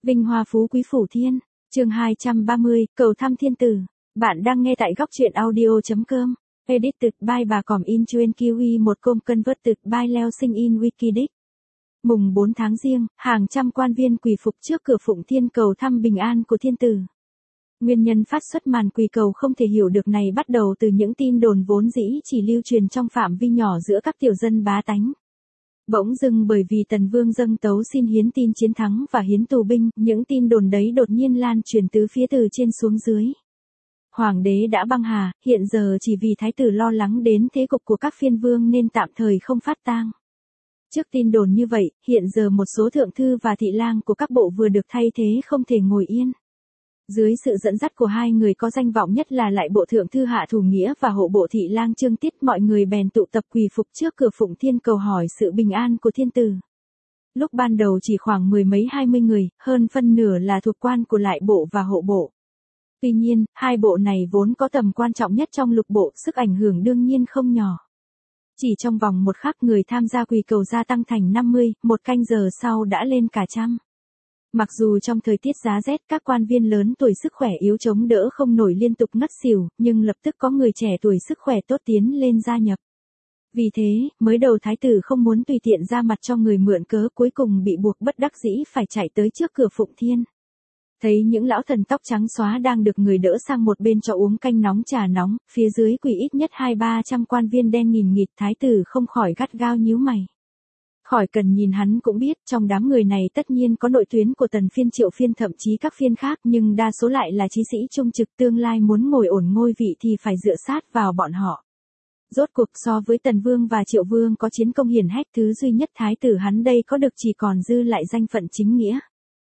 Vinh hoa phú quý phủ thiên, chương 230, cầu thăm thiên tử. Bạn đang nghe tại góc truyện audio.com. Edited by bà Còm in chuyên kiwi một công converted by Leo sinh in Wikidic. Mùng 4 tháng Giêng, hàng trăm quan viên quỳ phục trước cửa Phụng Thiên cầu thăm bình an của thiên tử. Nguyên nhân phát xuất màn quỳ cầu không thể hiểu được này bắt đầu từ những tin đồn vốn dĩ chỉ lưu truyền trong phạm vi nhỏ giữa các tiểu dân bá tánh. Bỗng dưng bởi vì Tần Vương dâng tấu xin hiến tin chiến thắng và hiến tù binh, những tin đồn đấy đột nhiên lan truyền tứ phía từ trên xuống dưới. Hoàng đế đã băng hà, hiện giờ chỉ vì thái tử lo lắng đến thế cục của các phiên vương nên tạm thời không phát tang. Trước tin đồn như vậy, hiện giờ một số thượng thư và thị lang của các bộ vừa được thay thế không thể ngồi yên. Dưới sự dẫn dắt của hai người có danh vọng nhất là lại bộ thượng thư Hạ Thủ Nghĩa và hộ bộ thị lang Trương Tiết, mọi người bèn tụ tập quỳ phục trước cửa Phụng Thiên cầu hỏi sự bình an của thiên tử. Lúc ban đầu chỉ khoảng mười mấy 20 người, hơn phân nửa là thuộc quan của lại bộ và hộ bộ. Tuy nhiên, hai bộ này vốn có tầm quan trọng nhất trong lục bộ, sức ảnh hưởng đương nhiên không nhỏ. Chỉ trong vòng một khắc người tham gia quỳ cầu gia tăng thành 50, một canh giờ sau đã lên cả trăm. Mặc dù trong thời tiết giá rét các quan viên lớn tuổi sức khỏe yếu chống đỡ không nổi liên tục ngất xỉu, nhưng lập tức có người trẻ tuổi sức khỏe tốt tiến lên gia nhập. Vì thế, mới đầu thái tử không muốn tùy tiện ra mặt cho người mượn cớ, cuối cùng bị buộc bất đắc dĩ phải chạy tới trước cửa Phụng Thiên. Thấy những lão thần tóc trắng xóa đang được người đỡ sang một bên cho uống canh nóng trà nóng, phía dưới quỳ ít nhất 200-300 quan viên đen nghìn nghịt, thái tử không khỏi gắt gao nhíu mày. Khỏi cần nhìn hắn cũng biết, trong đám người này tất nhiên có nội tuyến của Tần phiên, Triệu phiên, thậm chí các phiên khác, nhưng đa số lại là chí sĩ trung trực, tương lai muốn ngồi ổn ngôi vị thì phải dựa sát vào bọn họ. Rốt cuộc so với Tần Vương và Triệu Vương có chiến công hiển hách, thứ duy nhất thái tử hắn đây có được chỉ còn dư lại danh phận chính nghĩa.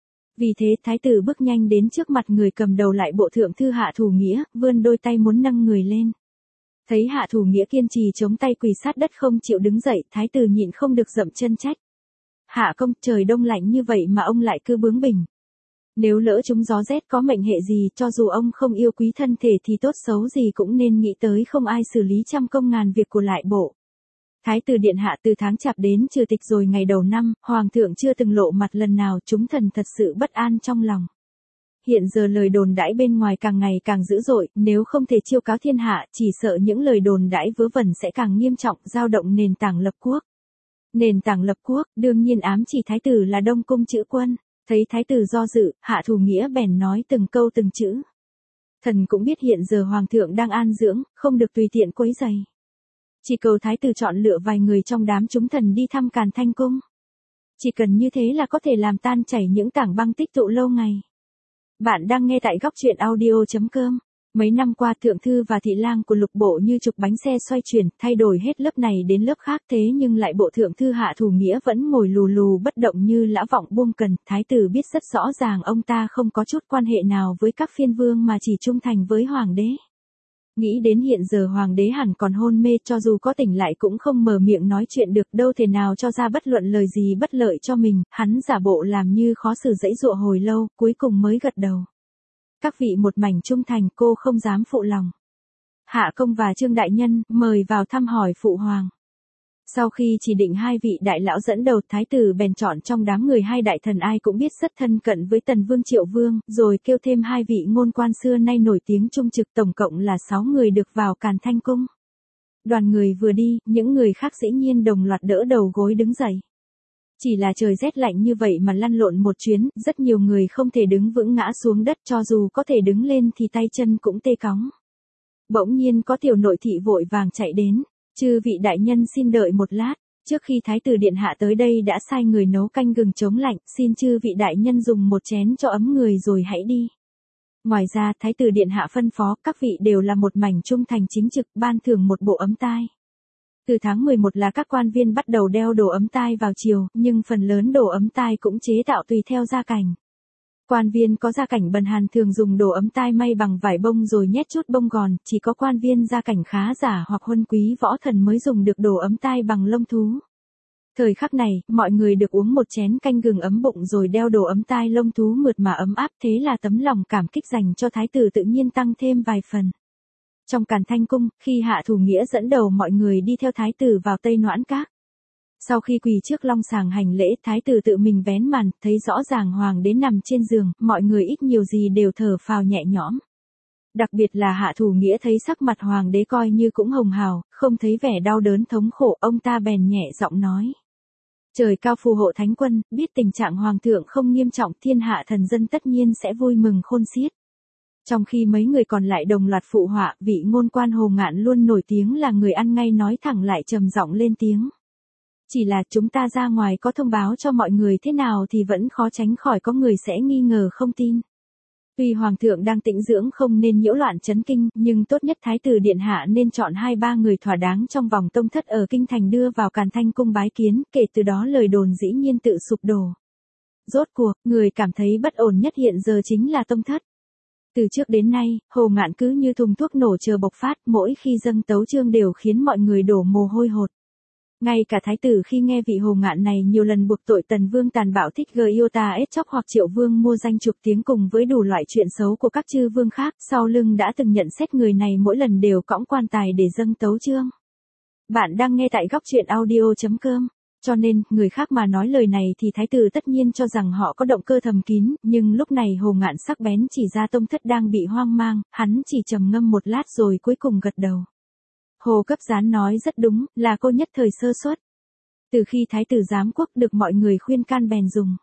Vì thế thái tử bước nhanh đến trước mặt người cầm đầu lại bộ thượng thư Hạ Thủ Nghĩa, vươn đôi tay muốn nâng người lên. Thấy Hạ Thủ Nghĩa kiên trì chống tay quỳ sát đất không chịu đứng dậy, thái tử nhịn không được dậm chân trách. Hạ công, trời đông lạnh như vậy mà ông lại cứ bướng bỉnh. Nếu lỡ chúng gió rét có mệnh hệ gì, cho dù ông không yêu quý thân thể thì tốt xấu gì cũng nên nghĩ tới không ai xử lý trăm công ngàn việc của lại bộ. Thái tử điện hạ, từ tháng Chạp đến trừ tịch rồi ngày đầu năm, hoàng thượng chưa từng lộ mặt lần nào, chúng thần thật sự bất an trong lòng. Hiện giờ lời đồn đãi bên ngoài càng ngày càng dữ dội, nếu không thể chiêu cáo thiên hạ, chỉ sợ những lời đồn đãi vớ vẩn sẽ càng nghiêm trọng, dao động nền tảng lập quốc. Nền tảng lập quốc, đương nhiên ám chỉ thái tử là Đông Cung chữ quân. Thấy thái tử do dự, Hạ Thủ Nghĩa bèn nói từng câu từng chữ. Thần cũng biết hiện giờ hoàng thượng đang an dưỡng, không được tùy tiện quấy rầy. Chỉ cầu thái tử chọn lựa vài người trong đám chúng thần đi thăm Càn Thanh Cung. Chỉ cần như thế là có thể làm tan chảy những tảng băng tích tụ lâu ngày. Bạn đang nghe tại góc truyện audio.com. Mấy năm qua thượng thư và thị lang của lục bộ như trục bánh xe xoay chuyển, thay đổi hết lớp này đến lớp khác, thế nhưng lại bộ thượng thư Hạ Thủ Nghĩa vẫn ngồi lù lù bất động như lã vọng buông cần. Thái tử biết rất rõ ràng ông ta không có chút quan hệ nào với các phiên vương mà chỉ trung thành với hoàng đế. Nghĩ đến hiện giờ hoàng đế hẳn còn hôn mê, cho dù có tỉnh lại cũng không mở miệng nói chuyện được, đâu thể nào cho ra bất luận lời gì bất lợi cho mình, hắn giả bộ làm như khó xử dãy dụa hồi lâu, cuối cùng mới gật đầu. Các vị một mảnh trung thành, cô không dám phụ lòng. Hạ công và Trương đại nhân, mời vào thăm hỏi phụ hoàng. Sau khi chỉ định hai vị đại lão dẫn đầu, thái tử bèn chọn trong đám người hai đại thần ai cũng biết rất thân cận với Tần Vương Triệu Vương, rồi kêu thêm hai vị ngôn quan xưa nay nổi tiếng trung trực, tổng cộng là 6 người được vào Càn Thanh Cung. Đoàn người vừa đi, những người khác dĩ nhiên đồng loạt đỡ đầu gối đứng dậy. Chỉ là trời rét lạnh như vậy mà lăn lộn một chuyến, rất nhiều người không thể đứng vững ngã xuống đất, cho dù có thể đứng lên thì tay chân cũng tê cóng. Bỗng nhiên có tiểu nội thị vội vàng chạy đến. Chư vị đại nhân xin đợi một lát, trước khi thái tử điện hạ tới đây đã sai người nấu canh gừng chống lạnh, xin chư vị đại nhân dùng một chén cho ấm người rồi hãy đi. Ngoài ra thái tử điện hạ phân phó các vị đều là một mảnh trung thành chính trực, ban thưởng một bộ ấm tai. Từ tháng 11 là các quan viên bắt đầu đeo đồ ấm tai vào chiều, nhưng phần lớn đồ ấm tai cũng chế tạo tùy theo gia cảnh. Quan viên có gia cảnh bần hàn thường dùng đồ ấm tai may bằng vải bông rồi nhét chút bông gòn, chỉ có quan viên gia cảnh khá giả hoặc huân quý võ thần mới dùng được đồ ấm tai bằng lông thú. Thời khắc này, mọi người được uống một chén canh gừng ấm bụng rồi đeo đồ ấm tai lông thú mượt mà ấm áp, thế là tấm lòng cảm kích dành cho thái tử tự nhiên tăng thêm vài phần. Trong Càn Thanh Cung, khi Hạ Thủ Nghĩa dẫn đầu mọi người đi theo thái tử vào Tây Noãn Các. Sau khi quỳ trước long sàng hành lễ, thái tử tự mình vén màn, thấy rõ ràng hoàng đế nằm trên giường, mọi người ít nhiều gì đều thở phào nhẹ nhõm. Đặc biệt là Hạ Thủ Nghĩa thấy sắc mặt hoàng đế coi như cũng hồng hào, không thấy vẻ đau đớn thống khổ, ông ta bèn nhẹ giọng nói. Trời cao phù hộ thánh quân, biết tình trạng hoàng thượng không nghiêm trọng, thiên hạ thần dân tất nhiên sẽ vui mừng khôn xiết. Trong khi mấy người còn lại đồng loạt phụ họa, vị ngôn quan Hồ Ngạn luôn nổi tiếng là người ăn ngay nói thẳng lại trầm giọng lên tiếng. Chỉ là chúng ta ra ngoài có thông báo cho mọi người thế nào thì vẫn khó tránh khỏi có người sẽ nghi ngờ không tin. Tuy hoàng thượng đang tĩnh dưỡng không nên nhiễu loạn chấn kinh, nhưng tốt nhất thái tử điện hạ nên chọn 2-3 người thỏa đáng trong vòng tông thất ở kinh thành đưa vào Càn Thanh cung bái kiến, kể từ đó lời đồn dĩ nhiên tự sụp đổ. Rốt cuộc, người cảm thấy bất ổn nhất hiện giờ chính là tông thất. Từ trước đến nay, Hồ Ngạn cứ như thùng thuốc nổ chờ bộc phát, mỗi khi dâng tấu chương đều khiến mọi người đổ mồ hôi hột. Ngay cả thái tử khi nghe vị Hồ Ngạn này nhiều lần buộc tội Tần Vương tàn bạo thích Giota ết chóc hoặc Triệu Vương mua danh chụp tiếng cùng với đủ loại chuyện xấu của các chư vương khác, sau lưng đã từng nhận xét người này mỗi lần đều cõng quan tài để dâng tấu chương. Bạn đang nghe tại góc truyện audio.com. Cho nên, người khác mà nói lời này thì thái tử tất nhiên cho rằng họ có động cơ thầm kín, nhưng lúc này Hồ Ngạn sắc bén chỉ ra tông thất đang bị hoang mang, hắn chỉ trầm ngâm một lát rồi cuối cùng gật đầu. Hồ Cấp Gián nói rất đúng, là cô nhất thời sơ suất. Từ khi thái tử giám quốc được mọi người khuyên can bèn dùng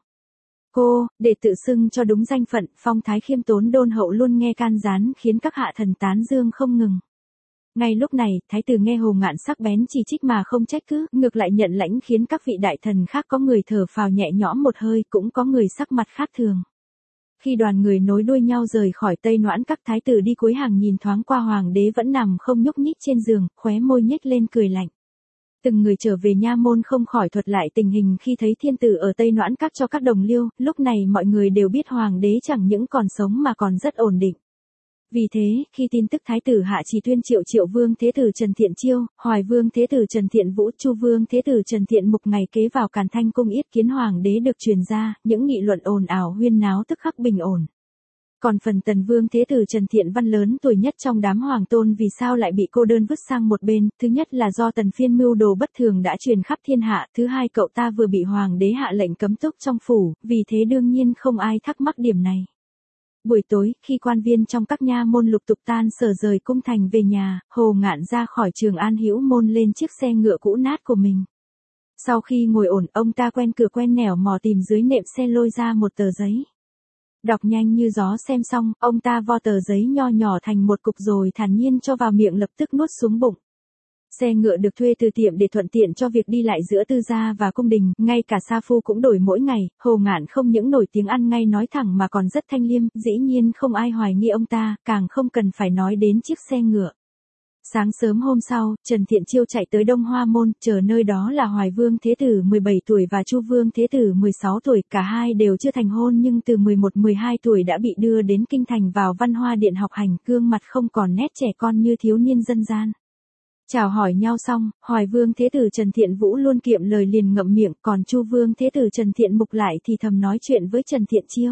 cô, để tự xưng cho đúng danh phận, phong thái khiêm tốn đôn hậu luôn nghe can gián khiến các hạ thần tán dương không ngừng. Ngay lúc này, thái tử nghe Hồ Ngạn sắc bén chỉ trích mà không trách cứ, ngược lại nhận lãnh khiến các vị đại thần khác có người thở phào nhẹ nhõm một hơi, cũng có người sắc mặt khác thường. Khi đoàn người nối đuôi nhau rời khỏi Tây Noãn Các, thái tử đi cuối hàng nhìn thoáng qua hoàng đế vẫn nằm không nhúc nhích trên giường, khóe môi nhếch lên cười lạnh. Từng người trở về nha môn không khỏi thuật lại tình hình khi thấy thiên tử ở Tây Noãn Các cho các đồng liêu, lúc này mọi người đều biết hoàng đế chẳng những còn sống mà còn rất ổn định. Vì thế, khi tin tức thái tử Hạ Trì tuyên triệu Triệu Vương Thế tử Trần Thiện Chiêu, Hoài Vương Thế tử Trần Thiện Vũ, Chu Vương Thế tử Trần Thiện Mục ngày kế vào Càn Thanh cung yết kiến hoàng đế được truyền ra, những nghị luận ồn ào huyên náo tức khắc bình ổn. Còn phần Tần Vương Thế tử Trần Thiện Văn lớn tuổi nhất trong đám hoàng tôn vì sao lại bị cô đơn vứt sang một bên, thứ nhất là do Tần Phiên mưu đồ bất thường đã truyền khắp thiên hạ, thứ hai cậu ta vừa bị hoàng đế hạ lệnh cấm túc trong phủ, vì thế đương nhiên không ai thắc mắc điểm này. Buổi tối, khi quan viên trong các nha môn lục tục tan sở rời cung thành về nhà, Hồ Ngạn ra khỏi Trường An Hữu Môn lên chiếc xe ngựa cũ nát của mình. Sau khi ngồi ổn, ông ta quen cửa quen nẻo mò tìm dưới nệm xe lôi ra một tờ giấy. Đọc nhanh như gió xem xong, ông ta vo tờ giấy nho nhỏ thành một cục rồi thản nhiên cho vào miệng lập tức nuốt xuống bụng. Xe ngựa được thuê từ tiệm để thuận tiện cho việc đi lại giữa tư gia và cung đình, ngay cả sa phu cũng đổi mỗi ngày, Hồ Ngạn không những nổi tiếng ăn ngay nói thẳng mà còn rất thanh liêm, dĩ nhiên không ai hoài nghi ông ta, càng không cần phải nói đến chiếc xe ngựa. Sáng sớm hôm sau, Trần Thiện Chiêu chạy tới Đông Hoa Môn, chờ nơi đó là Hoài Vương Thế tử 17 tuổi và Chu Vương Thế tử 16 tuổi, cả hai đều chưa thành hôn nhưng từ 11-12 tuổi đã bị đưa đến kinh thành vào Văn Hoa Điện học hành, gương mặt không còn nét trẻ con như thiếu niên dân gian. Chào hỏi nhau xong, Hoài Vương Thế tử Trần Thiện Vũ luôn kiệm lời liền ngậm miệng, còn Chu Vương Thế tử Trần Thiện Mục lại thì thầm nói chuyện với Trần Thiện Chiêu.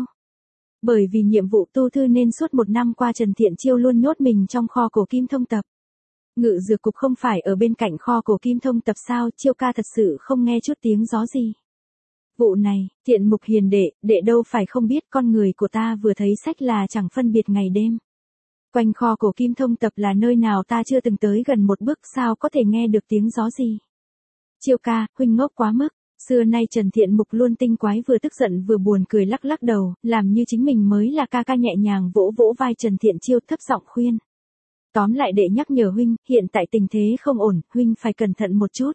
Bởi vì nhiệm vụ tu thư nên suốt một năm qua Trần Thiện Chiêu luôn nhốt mình trong kho cổ kim thông tập. Ngự dược cục không phải ở bên cạnh kho cổ kim thông tập sao, Chiêu ca thật sự không nghe chút tiếng gió gì. Vụ này, Thiện Mục hiền đệ đâu phải không biết, con người của ta vừa thấy sách là chẳng phân biệt ngày đêm. Quanh kho cổ kim thông tập là nơi nào ta chưa từng tới gần một bước, sao có thể nghe được tiếng gió gì. Chiêu ca, huynh ngốc quá mức. Xưa nay Trần Thiện Mục luôn tinh quái, vừa tức giận vừa buồn cười lắc lắc đầu, làm như chính mình mới là ca ca, nhẹ nhàng vỗ vỗ vai Trần Thiện Chiêu thấp giọng khuyên. Tóm lại đệ nhắc nhở huynh, hiện tại tình thế không ổn, huynh phải cẩn thận một chút.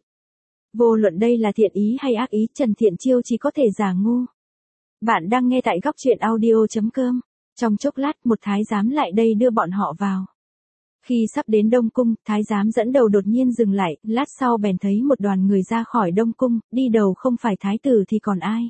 Vô luận đây là thiện ý hay ác ý, Trần Thiện Chiêu chỉ có thể giả ngu. Bạn đang nghe tại góc truyện audio.com. Trong chốc lát, một thái giám lại đây đưa bọn họ vào. Khi sắp đến Đông Cung, thái giám dẫn đầu đột nhiên dừng lại, lát sau bèn thấy một đoàn người ra khỏi Đông Cung, đi đầu không phải thái tử thì còn ai.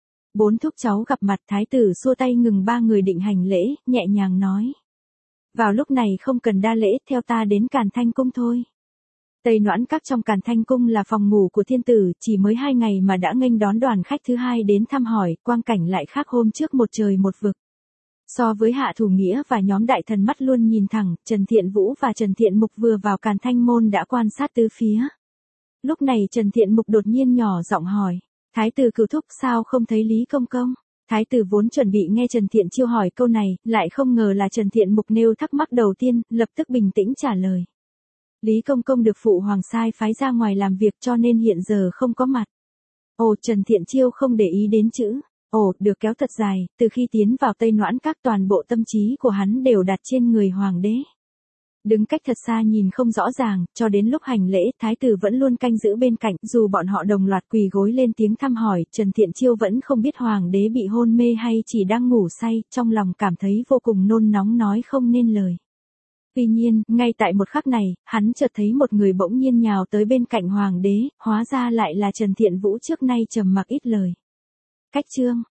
4 thúc cháu gặp mặt, thái tử xua tay ngừng 3 người định hành lễ, nhẹ nhàng nói. Vào lúc này không cần đa lễ, theo ta đến Càn Thanh Cung thôi. Tây Noãn Các trong Càn Thanh Cung là phòng ngủ của thiên tử, chỉ mới 2 ngày mà đã nghênh đón đoàn khách thứ hai đến thăm hỏi, quang cảnh lại khác hôm trước một trời một vực. So với Hạ Thủ Nghĩa và nhóm đại thần mắt luôn nhìn thẳng, Trần Thiện Vũ và Trần Thiện Mục vừa vào Càn Thanh môn đã quan sát tứ phía. Lúc này Trần Thiện Mục đột nhiên nhỏ giọng hỏi. Thái tử Cửu thúc sao không thấy Lý công công? Thái tử vốn chuẩn bị nghe Trần Thiện Chiêu hỏi câu này, lại không ngờ là Trần Thiện Mục nêu thắc mắc đầu tiên, lập tức bình tĩnh trả lời. Lý công công được phụ hoàng sai phái ra ngoài làm việc cho nên hiện giờ không có mặt. Ồ, Trần Thiện Chiêu không để ý đến chữ ồ được kéo thật dài, từ khi tiến vào Tây Noãn Các toàn bộ tâm trí của hắn đều đặt trên người hoàng đế. Đứng cách thật xa nhìn không rõ ràng, cho đến lúc hành lễ, thái tử vẫn luôn canh giữ bên cạnh, dù bọn họ đồng loạt quỳ gối lên tiếng thăm hỏi, Trần Thiện Chiêu vẫn không biết hoàng đế bị hôn mê hay chỉ đang ngủ say, trong lòng cảm thấy vô cùng nôn nóng nói không nên lời. Tuy nhiên, ngay tại một khắc này, hắn chợt thấy một người bỗng nhiên nhào tới bên cạnh hoàng đế, hóa ra lại là Trần Thiện Vũ trước nay trầm mặc ít lời. Cách chương